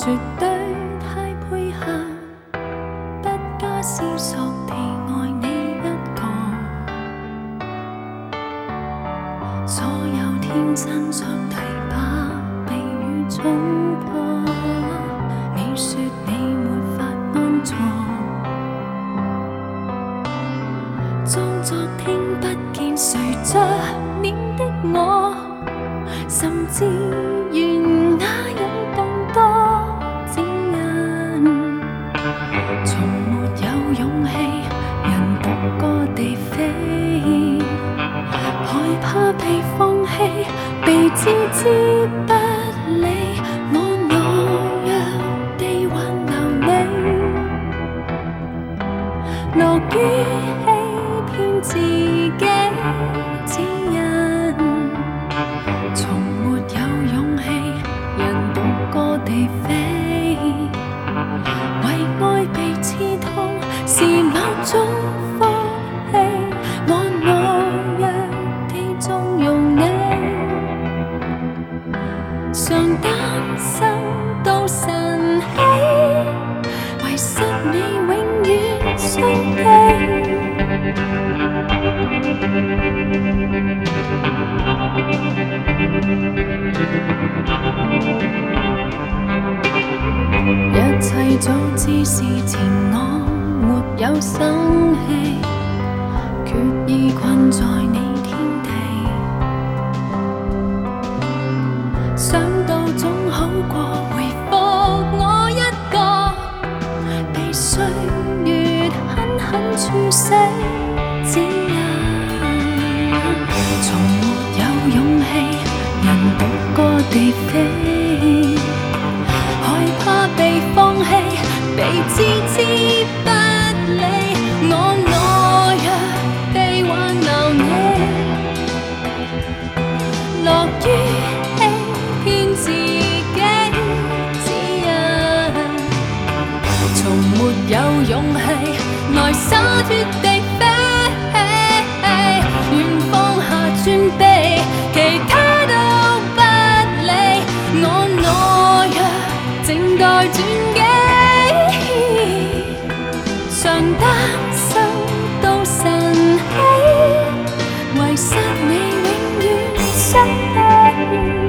絕對太配合，不加思索地愛你一個，所有天真像堤壩被雨衝破，你說你沒法安坐，裝作聽不見誰着臉的我，甚至願那樣更多指引，從沒有勇氣人獨個地飛，害怕被放棄，被置之不理，我懦弱地挽留你，樂於欺騙自己指引，從沒有勇氣人獨個地飛，為愛被刺痛是某種福氣，我懦弱地縱容你，常擔心到晨曦，遺失你永遠傷悲。一切早知事前我沒有生氣，決意困在你天地，想到總好過回復我一個，被歲月狠狠處死指引，從沒有勇氣人獨個地飛，害怕被放棄，被置之不理，我懦弱地挽留你，樂於欺騙自己指引，從沒有勇氣來灑脱地飛，願放下尊卑，其他都不理，我懦弱靜待轉機，常擔心到晨曦，遺失你永遠傷悲。